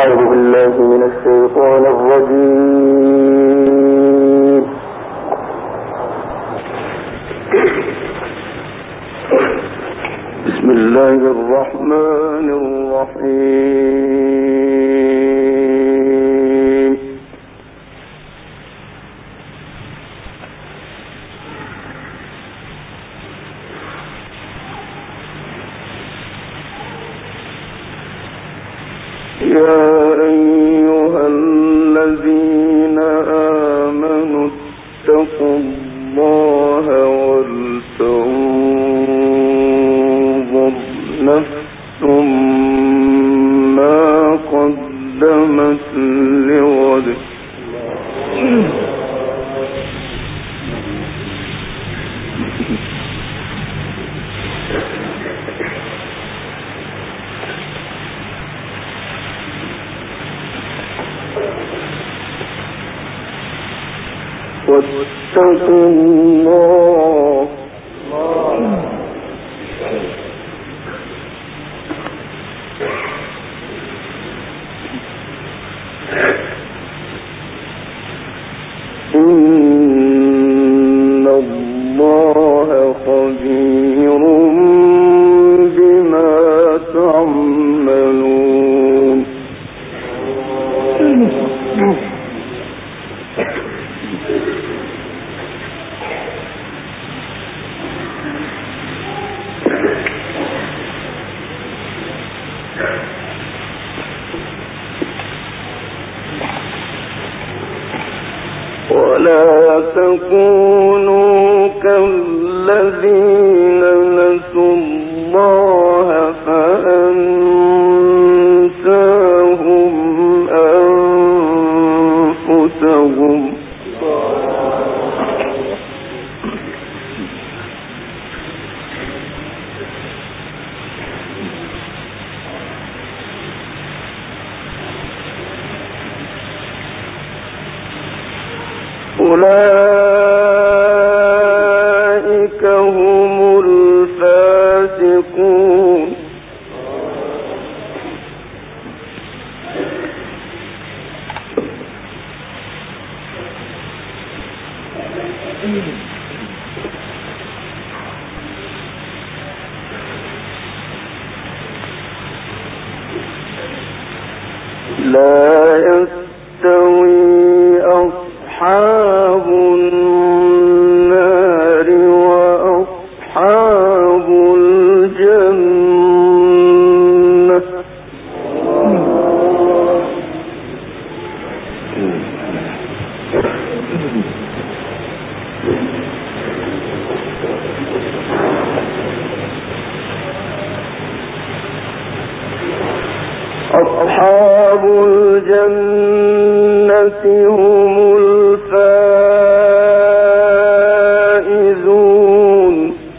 أعوذ بالله من الشيطان الرجيم. بسم الله الرحمن الرحيم. يا أيها الذين آمنوا اتقوا الله ولتنظر نفس ما قدمت لغد. واتقوا الله إن الله خبير بما تعملون. ولا تكونوا كالذين نسوا الله فأنساهم أنفسهم. أولئك هم الفاسقون. لا يستوي أصحاب النار وأصحاب الجنة. أصحاب الجنة هم الفائزون.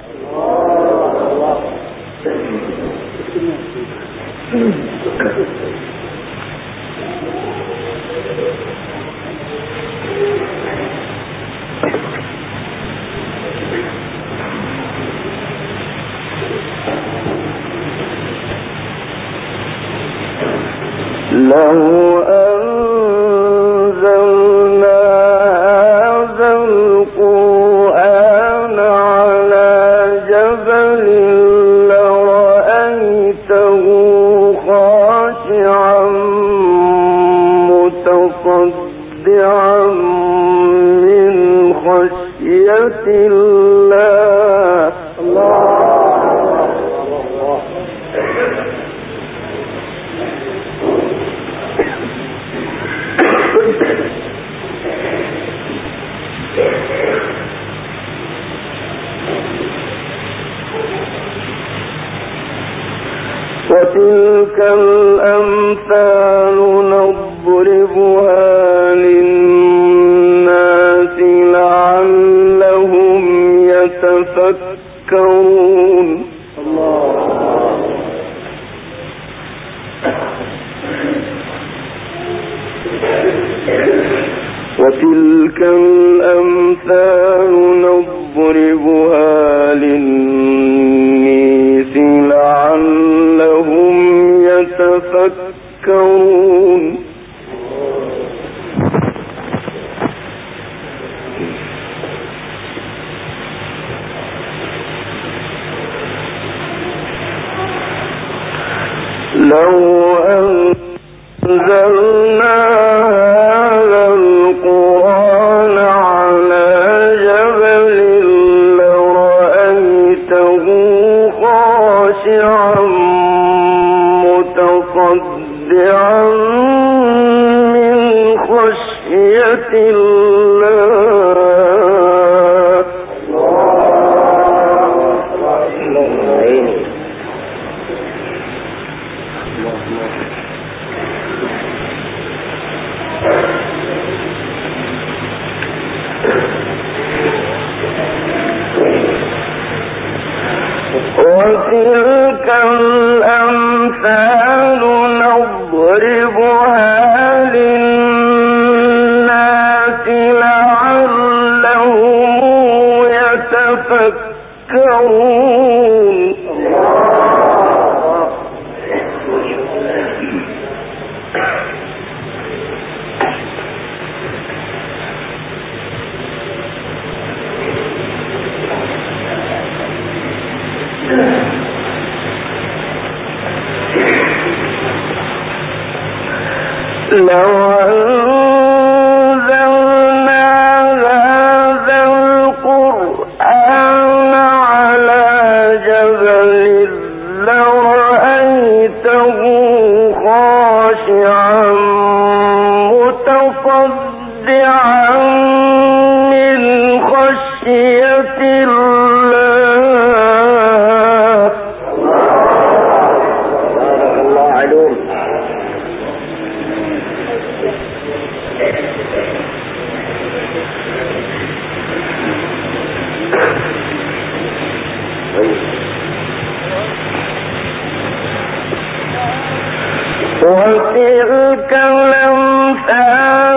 لو أنزلنا هذا القرآن على جبل لرأيته خاشعا متصدعا من خشية الله. وتلك الأمثال نضربها للناس لعلهم يتفكرون. وتلك الأمثال نضربها للناس لعلهم يتفكرون. يتفكرون لو أنزلنا هذا القرآن على جبل لرأيته خاشعا متصدعا من خشية الله. وتلك الأمثال نضربها للناس لعلهم يتفكرون. لو أنزلنا هذا القرآن على جبل لرأيته خاشعا متصدعا من خشية الله. الله علوم. وتلك الأمثال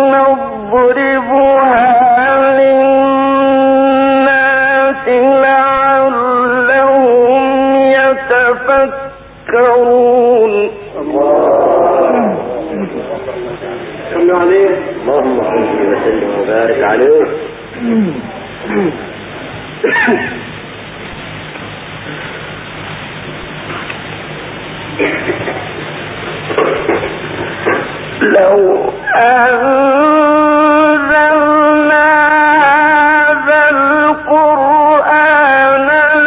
نضربها للناس لعلهم يتفكرون. صلوا عليه. اللهم صل وسلم وبارك عليه. لو أنزلنا هذا القرآن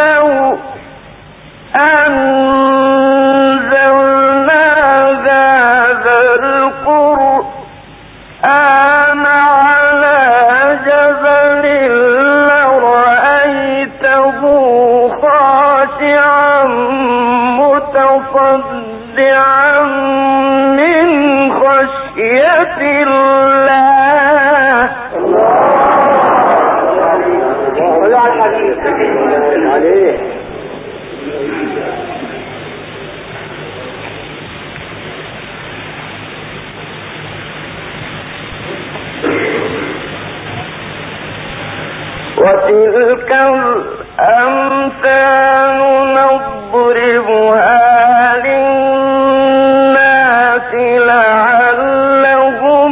على جبل لرأيته خاشعا متصدعا من خشية الله. وتلك الأمثال نضربها للناس لعلهم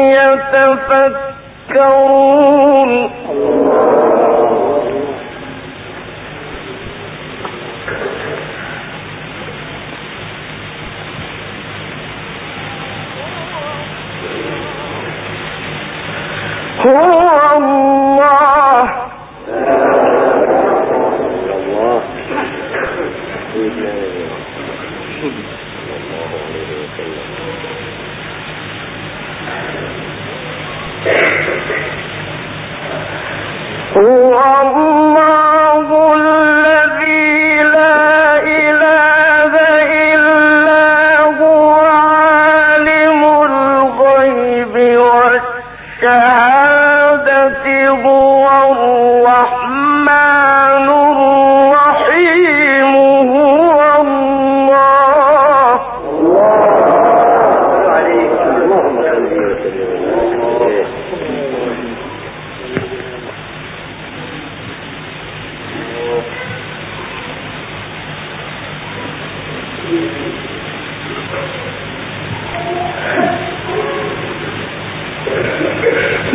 يتفكرون. هو الله هو الله الذي لا إله إلا هو عالم الغيب والشهادة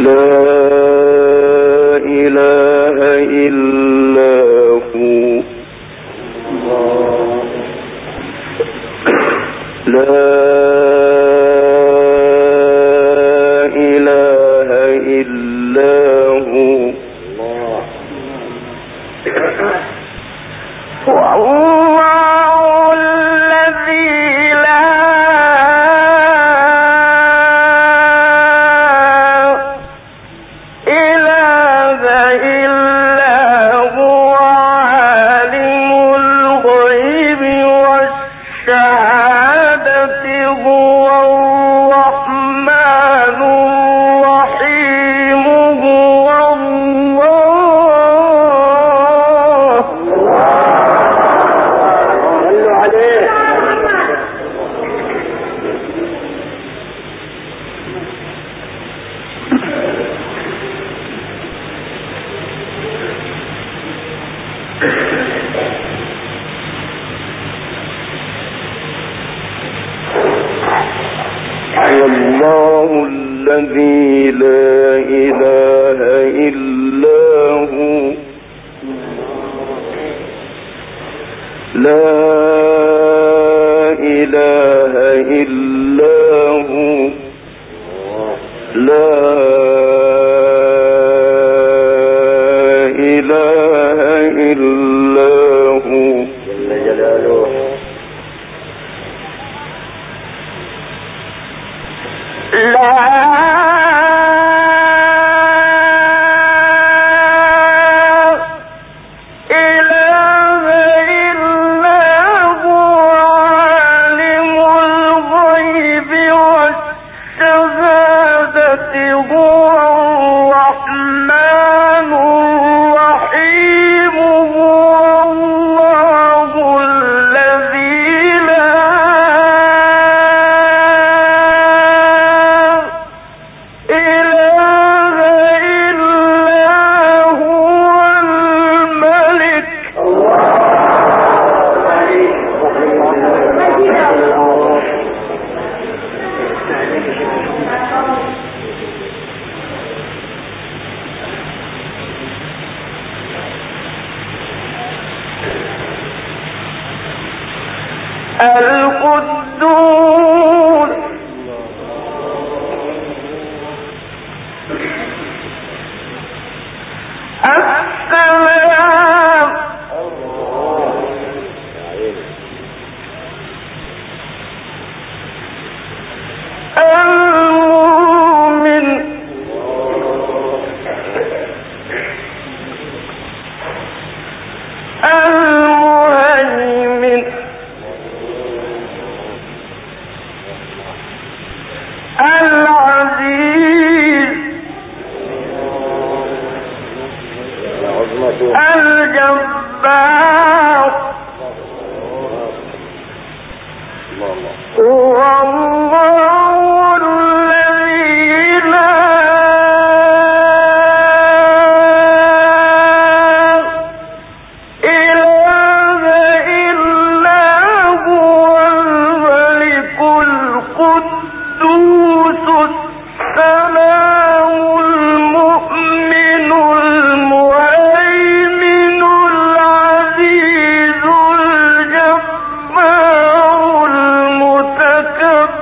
الجبار المتكبر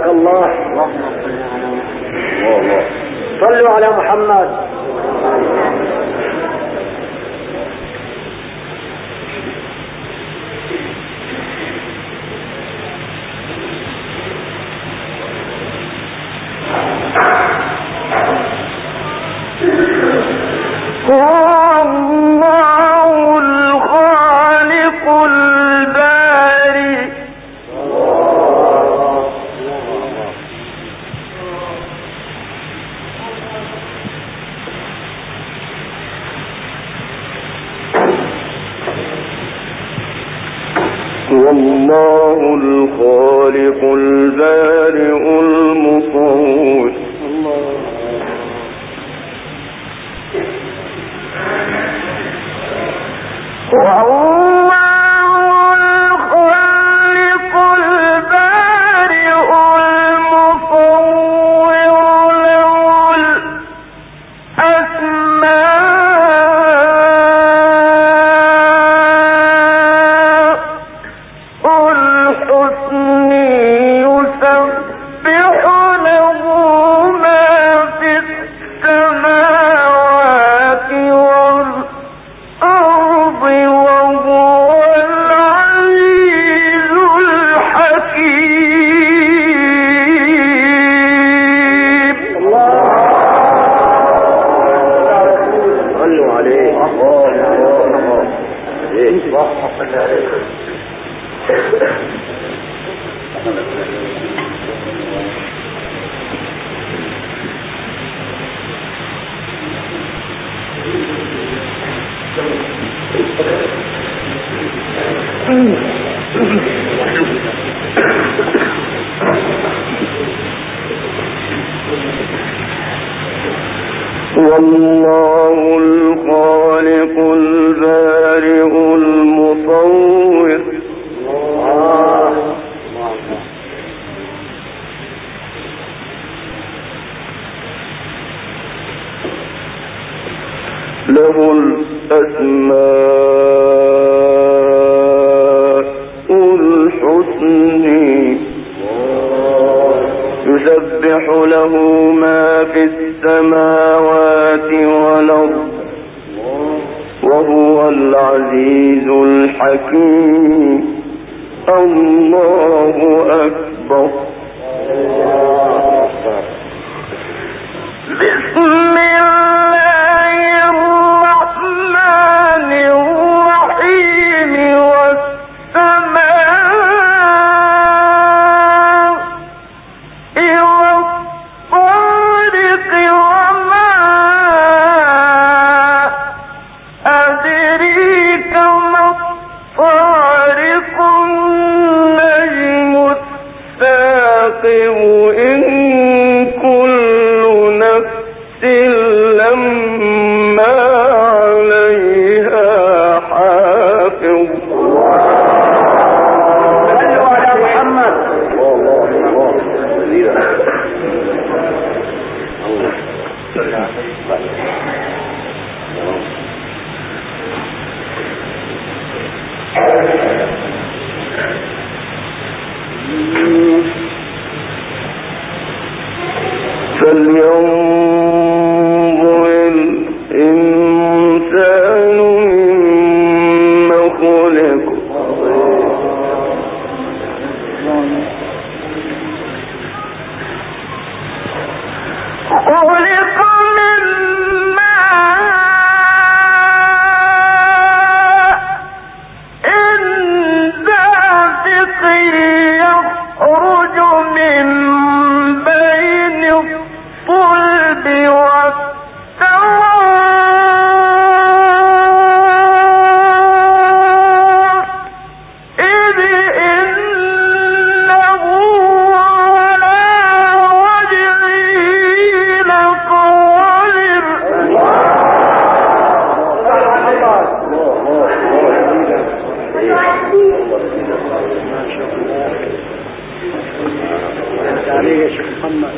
حياك الله. صلوا على محمد. والله الخالق البارئ المصور والله الخالق البارئ المصور له الأسماء الحسنى يسبح له ما في السماوات والأرض وهو العزيز الحكيم. الله أكبر. بسم الله الرحمن الرحيم. فلينظر الإنسان مما خلق. خلق من ماء دافق يخرج من بين الصلب والترائب إذ إنه على وجهه لقادر. عليه يا شيخ محمد.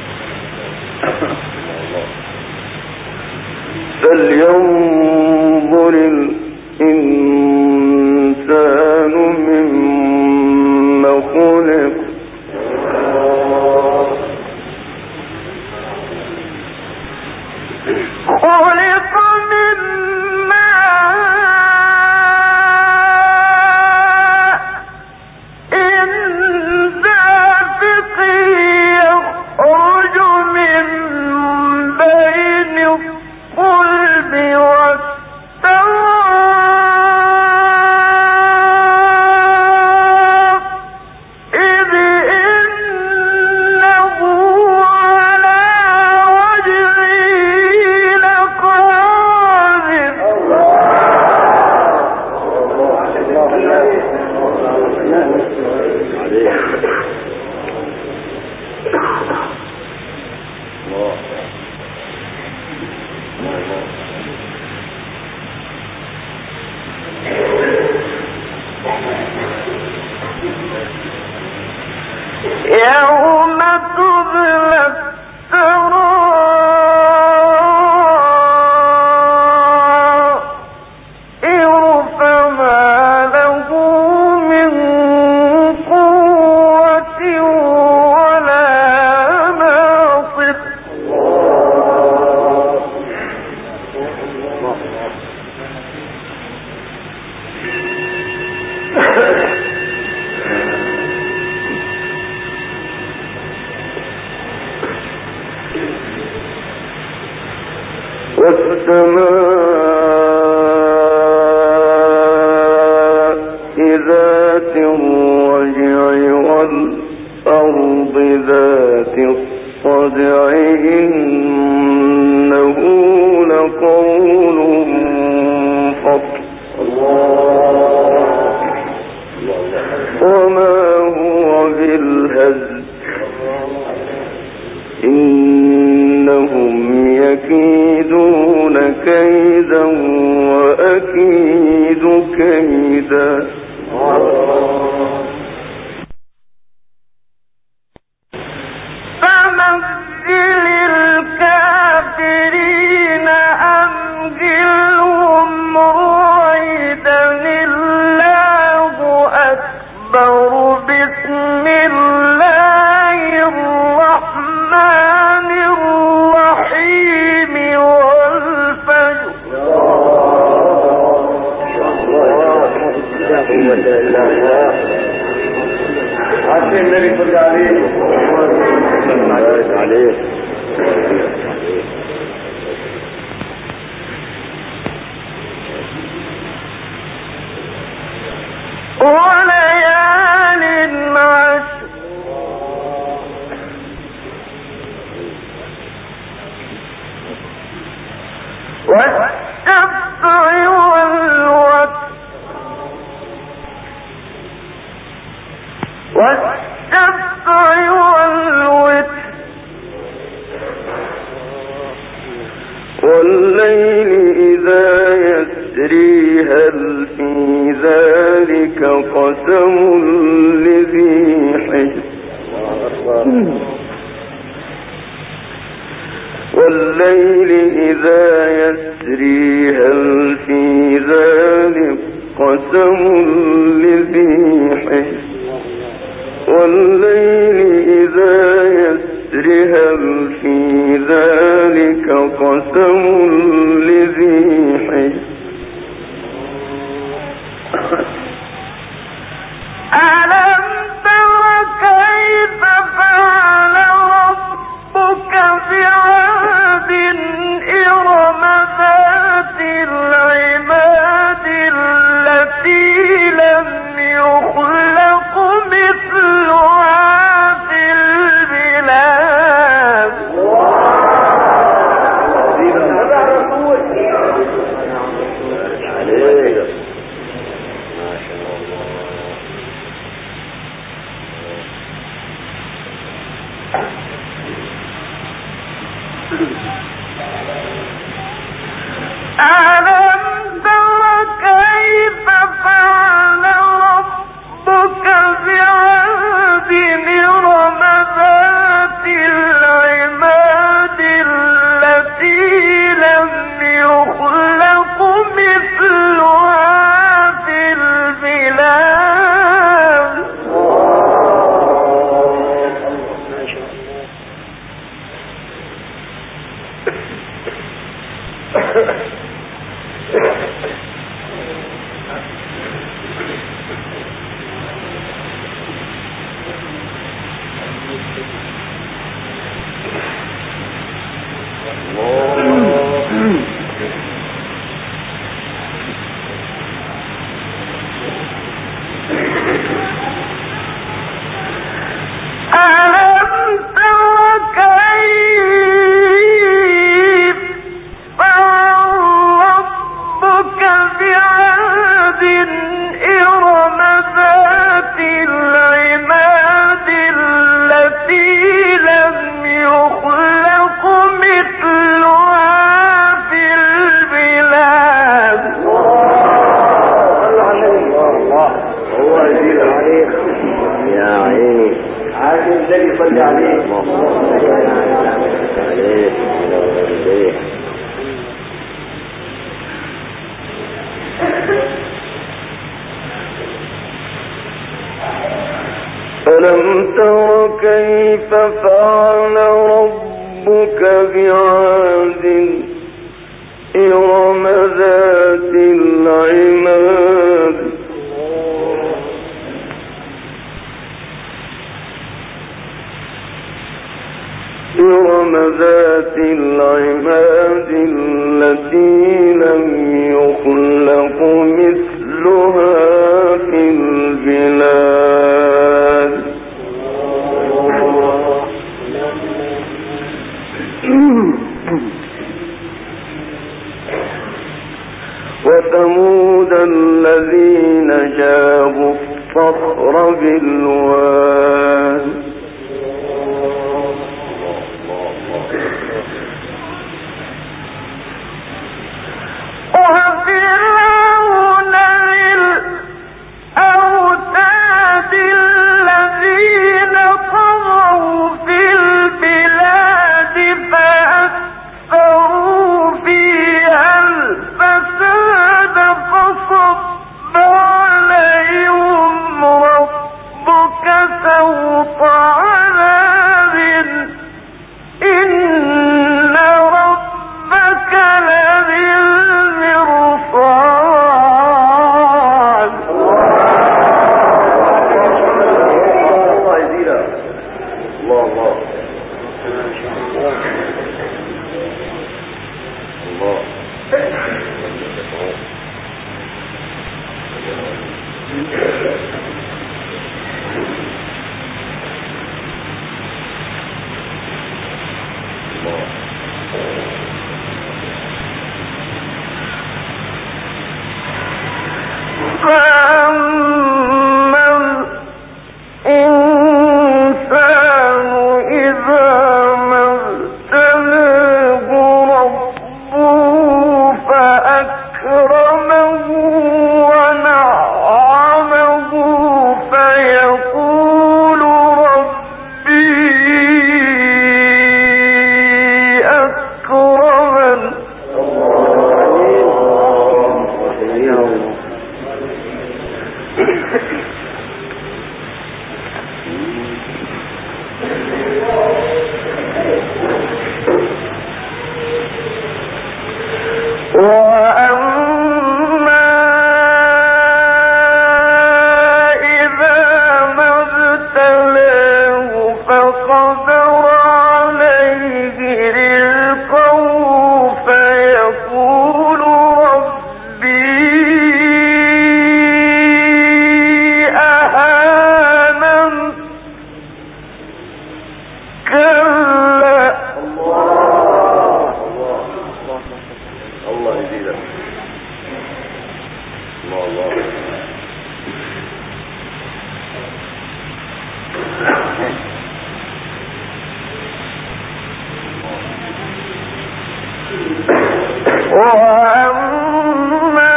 فلينظر الإنسان مما خلق يوم تبلى السرائر فما له من قوة ولا ناصر والسماء ذات الرجع والأرض ذات الصدع إنه لقول فصل وما هو بالهزل إنهم يكيدون كيدا وأكيد كيدا فمثل الكافرين أمهلهم رويدا الله أكبر بسم الله الرحمن الرحيم والفجر وليال عشر والشفع والوتر والليل إذا يسري هل في ذلك قسم لذي حجر والليل إذا يسري هل في ذلك قسم لذي حجر والليل إذا يسري هل في ذلك قسم لذي حجر ألم تر كيف فعل ربك بعاد إرم ذات العماد التي لم يخلق مثلها في البلاد ألم تر كيف فعل ربك بعاد إرم ذات العماد التي لم يخلق مثلها النبي صلى عليه. ألم تر كيف فعل ربك بعاد إرم ذات العماد إرم ذات العماد التي لم يخلق مثلها في البلاد وثمود الذين جابوا الصخر بالواد وفرعون ذي الأوتاد الذين طغوا في البلاد فأكثروا فيها الفساد فصب عليهم ربك سوط عذاب إن ربك لبالمرصاد الله يزيده. الله الله فأما الإنسان إذا ما ابتلاه ربه فأكرمه ونعمه فيقول ربي أكرمن وأما إذا ما ابتلاه فقدر عليه رزقه فيقول ربي أهانن كلا الله يزيده. الله وأما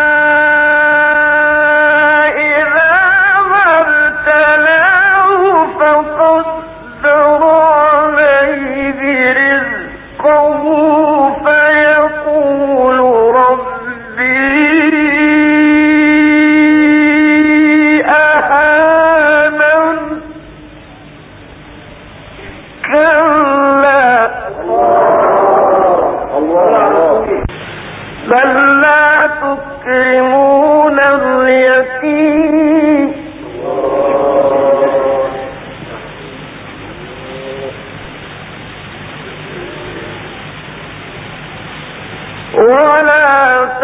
إذا ما ابتلاه فقدر عليه رزقه فيقول ربي أهانن كلا بل لا تكرمون اليتيم ولا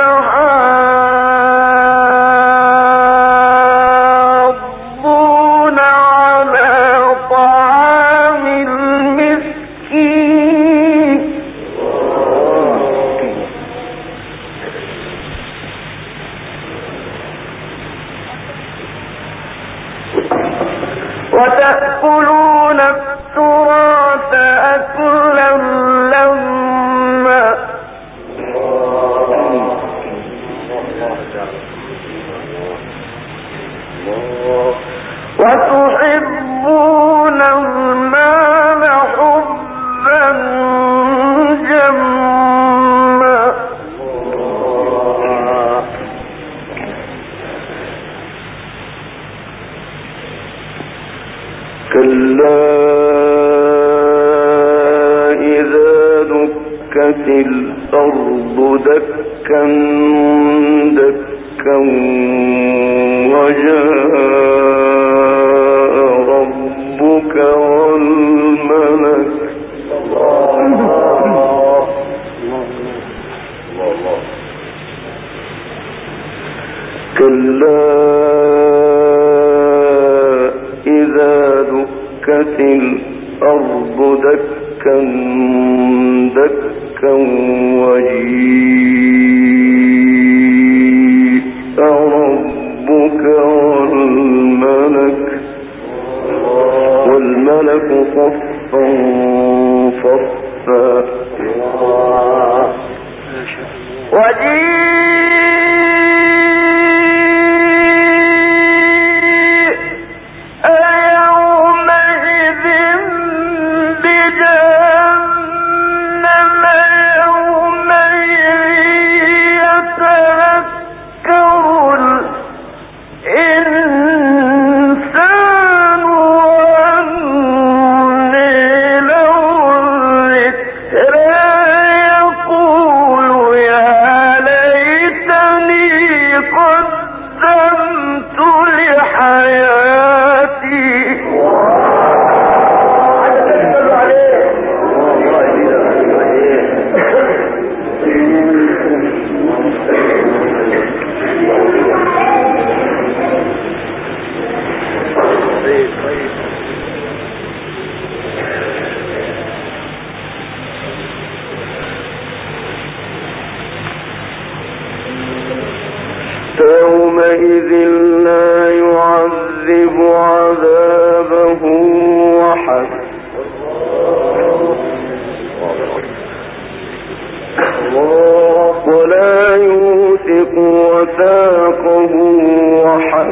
تحاضون على طعام المسكين وتأكلون التراث أكلا لما دكا دكا وجاء ربك والملك كلا إذا دكت الأرض دكا دكا وجيء ربك والملك صفا صفا يومئذ لا يعذب عذابه أحد ولا يوثق وثاقه أحد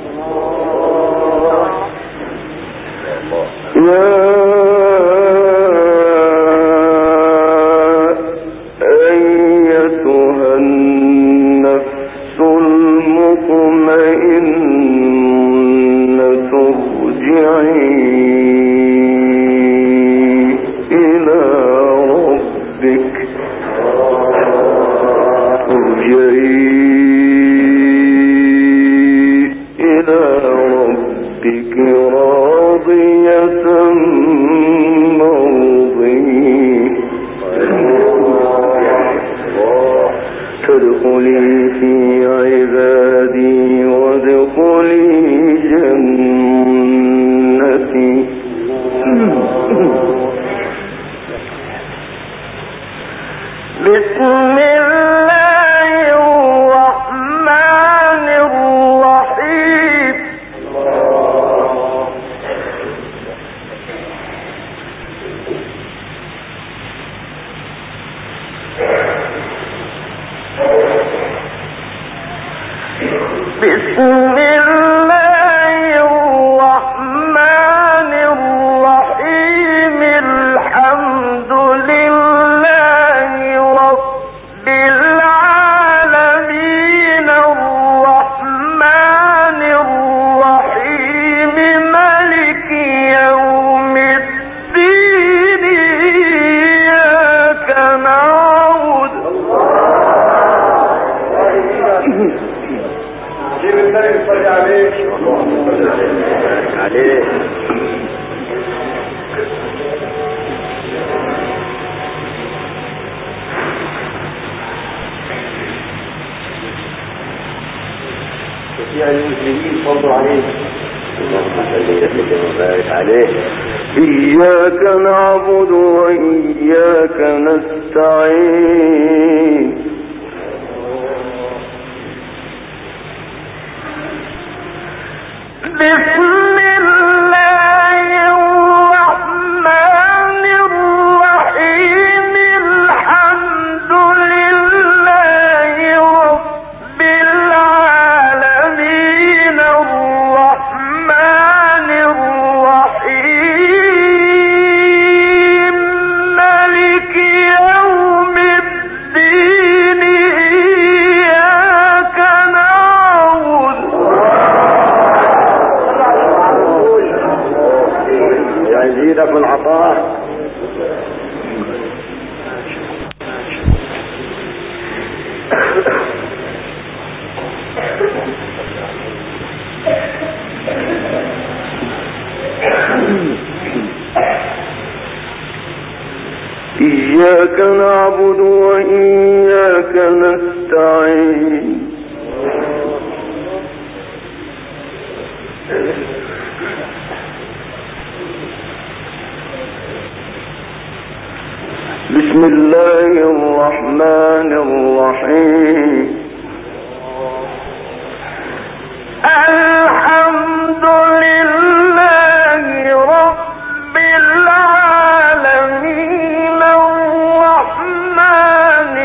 بسم الله الرحمن الرحيم بسم الله الرحمن الرحيم الحمد لله رب العالمين الرحمن الرحيم مالك يوم الدين إياك نعبد جيب النبي صلي عليه اللهم صل عليه شفيع المسلمين صلوا عليه اللهم صل وسلم وبارك عليه. إياك نعبد وإياك نستعين بسم الله الرحمن الرحيم الحمد لله رب العالمين الرحمن الرحيم مالك يوم الدين نعبد وإياك نستعين بسم الله الرحمن الرحيم الحمد لله رب العالمين الرحمن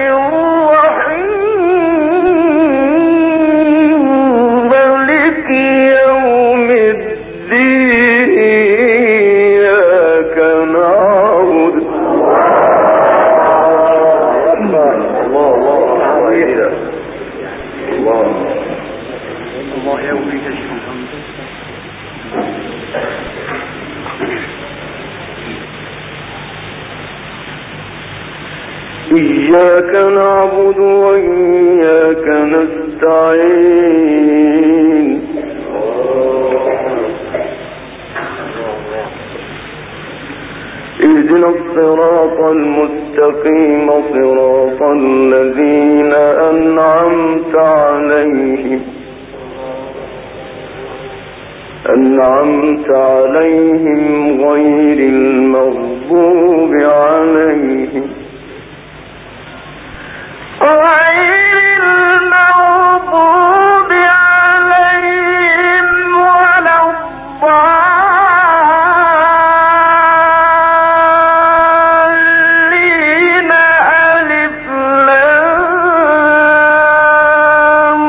الرحيم مالك يوم الدين إياك نعبد الله يوفيك الشكر. إياك نعبد وإياك نستعين اهدنا الصراط المستقيم صراط الذين أنعمت عليهم غير المغضوب عليهم ولا الضالين ألف لام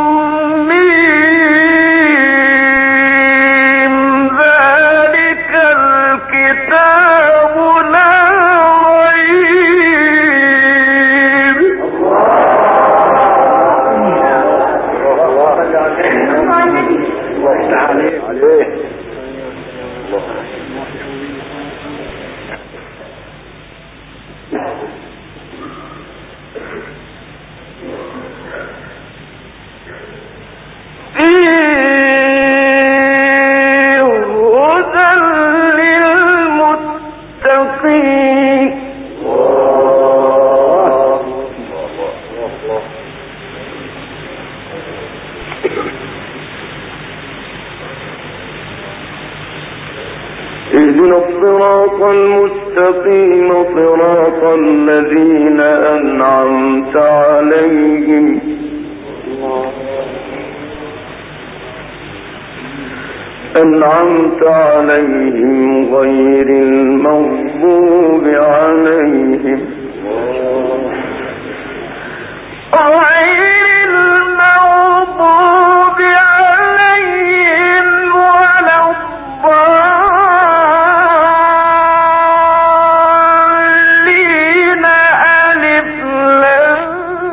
ميم ذلك الكتاب لا ريب اهدنا الصراط المستقيم صراط الذين أنعمت عليهم غير المغضوب عليهم ولا الضالين ألف لام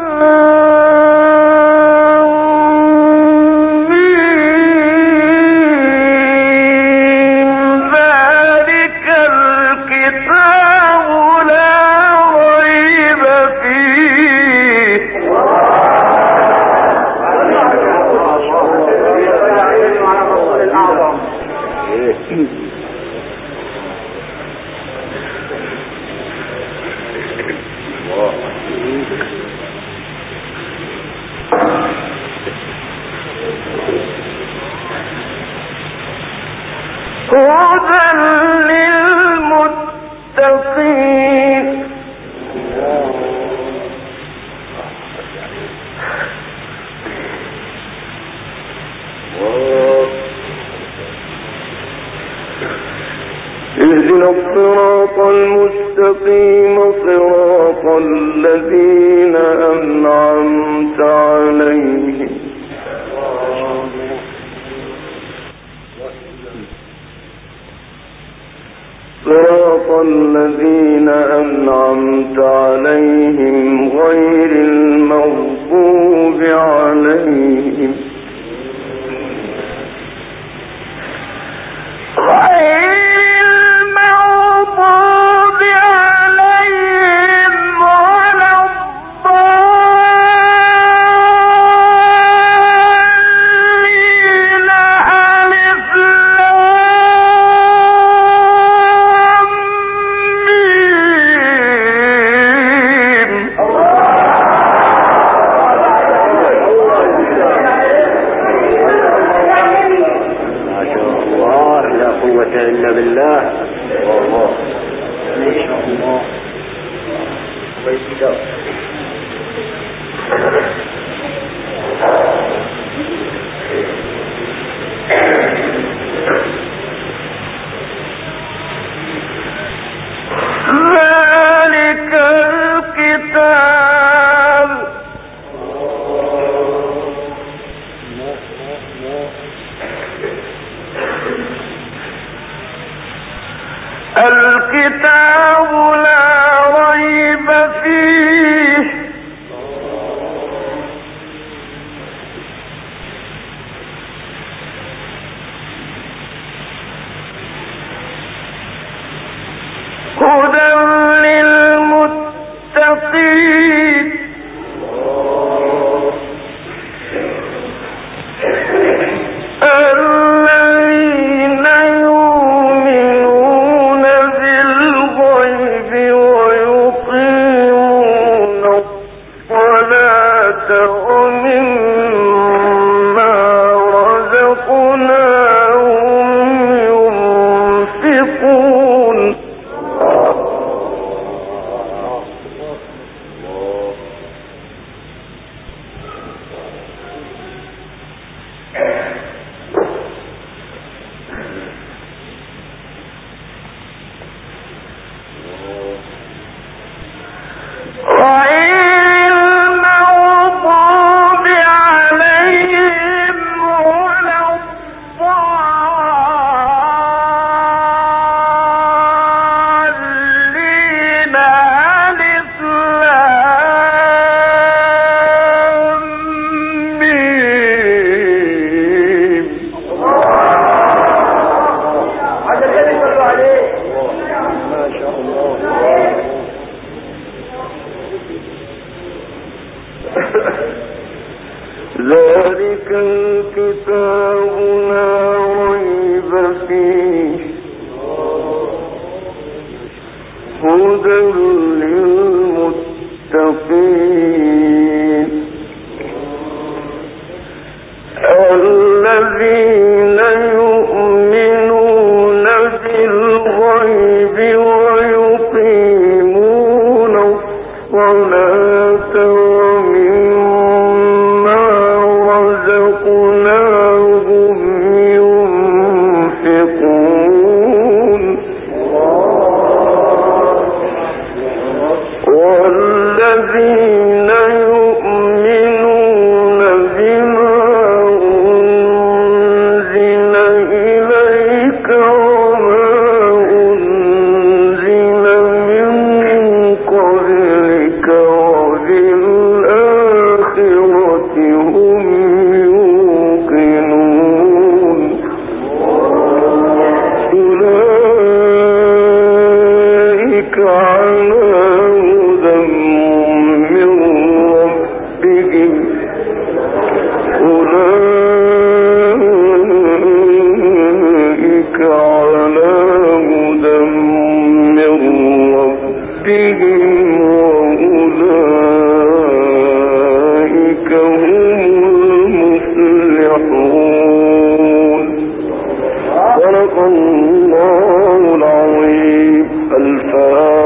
ميم ذلك الكتاب لا ريب فيه هدى للمتقين اهدنا الصراط المستقيم صراط الذين أنعمت عليهم غير المغضوب عليهم بالله. الله ما شاء الله. ذلك الكتاب لا ريب فيه هدى للمتقين الذين يؤمنون بالغيب ويقيمون الصلاة ومما رزقناهم ينفقون ذلك الكتاب لا ريب فيه هدى للمتقين الذين يؤمنون بالغيب ويقيمون الصلاة والذين يؤمنون بما أنزل إليك وما أنزل من قبلك وبالآخرة هم يوقنون أولئك على وأولئك هم المفلحون. صدق الله العظيم. الفاتحة.